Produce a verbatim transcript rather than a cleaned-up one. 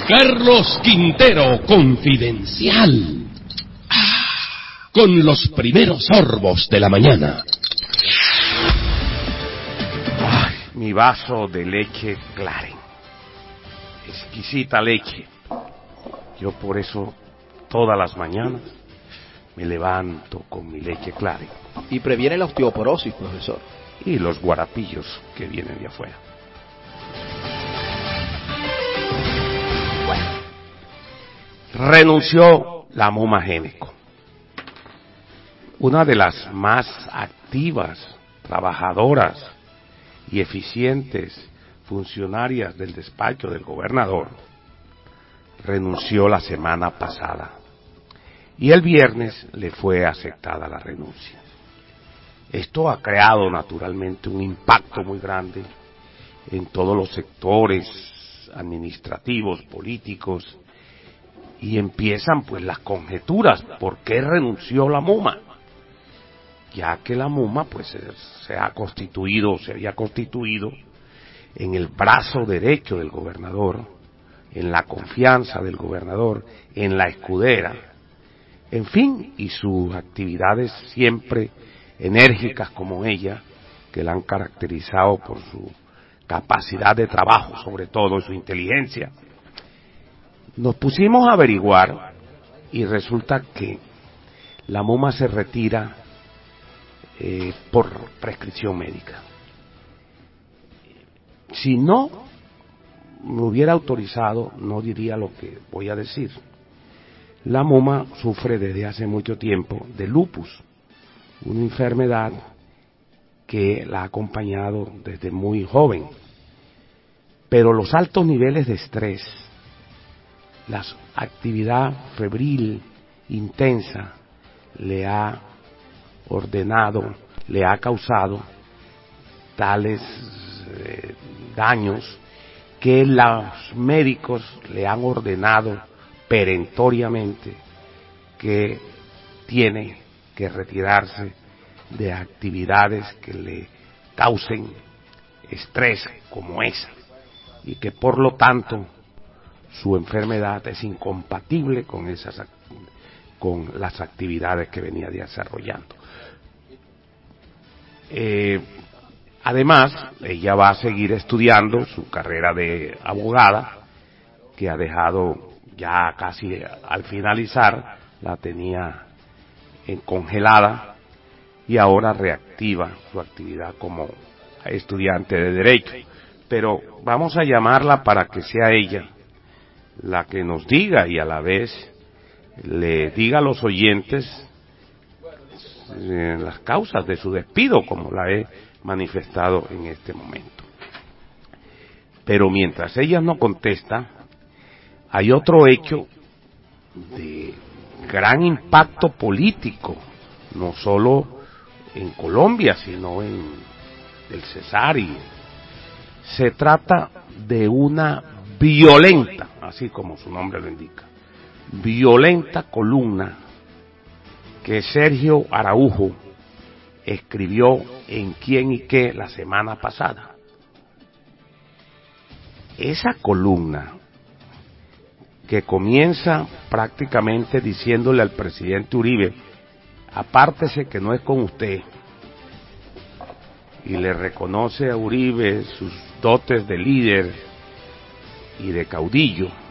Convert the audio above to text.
Carlos Quintero, confidencial. Ah, con los primeros sorbos de la mañana. Ay, mi vaso de leche Claren. Exquisita leche. Yo por eso todas las mañanas me levanto con mi leche Claren. Y previene la osteoporosis, profesor. Y los guarapillos que vienen de afuera. Bueno, renunció la Muma Géneco, una de las más activas, trabajadoras y eficientes funcionarias del despacho del gobernador. Renunció la semana pasada y el viernes le fue aceptada la renuncia. Esto ha creado naturalmente un impacto muy grande en todos los sectores administrativos, políticos, y empiezan pues las conjeturas. ¿Por qué renunció la Muma? Ya que la Muma pues se, se ha constituido, se había constituido en el brazo derecho del gobernador, en la confianza del gobernador, en la escudera, en fin, y sus actividades siempre enérgicas como ella, que la han caracterizado por su capacidad de trabajo, sobre todo su inteligencia. Nos pusimos a averiguar y resulta que la Muma se retira eh, por prescripción médica. Si no me hubiera autorizado, no diría lo que voy a decir. La Muma sufre desde hace mucho tiempo de lupus, una enfermedad que la ha acompañado desde muy joven. Pero los altos niveles de estrés, la actividad febril intensa, le ha ordenado, le ha causado tales eh, daños que los médicos le han ordenado perentoriamente que tiene que retirarse de actividades que le causen estrés como esa, y que por lo tanto su enfermedad es incompatible con esas con las actividades que venía desarrollando. Eh, además, ella va a seguir estudiando su carrera de abogada, que ha dejado ya casi al finalizar, la tenía en congelada y ahora reactiva su actividad como estudiante de Derecho. Pero vamos a llamarla para que sea ella la que nos diga y a la vez le diga a los oyentes eh, las causas de su despido, como la he manifestado en este momento. Pero mientras ella no contesta, hay otro hecho de gran impacto político, no solo en Colombia, sino en el Cesar. Y se trata de una violenta, así como su nombre lo indica, violenta columna que Sergio Araujo escribió en Quién y Qué la semana pasada. Esa columna, que comienza prácticamente diciéndole al presidente Uribe, apártese que no es con usted, y le reconoce a Uribe sus dotes de líder y de caudillo,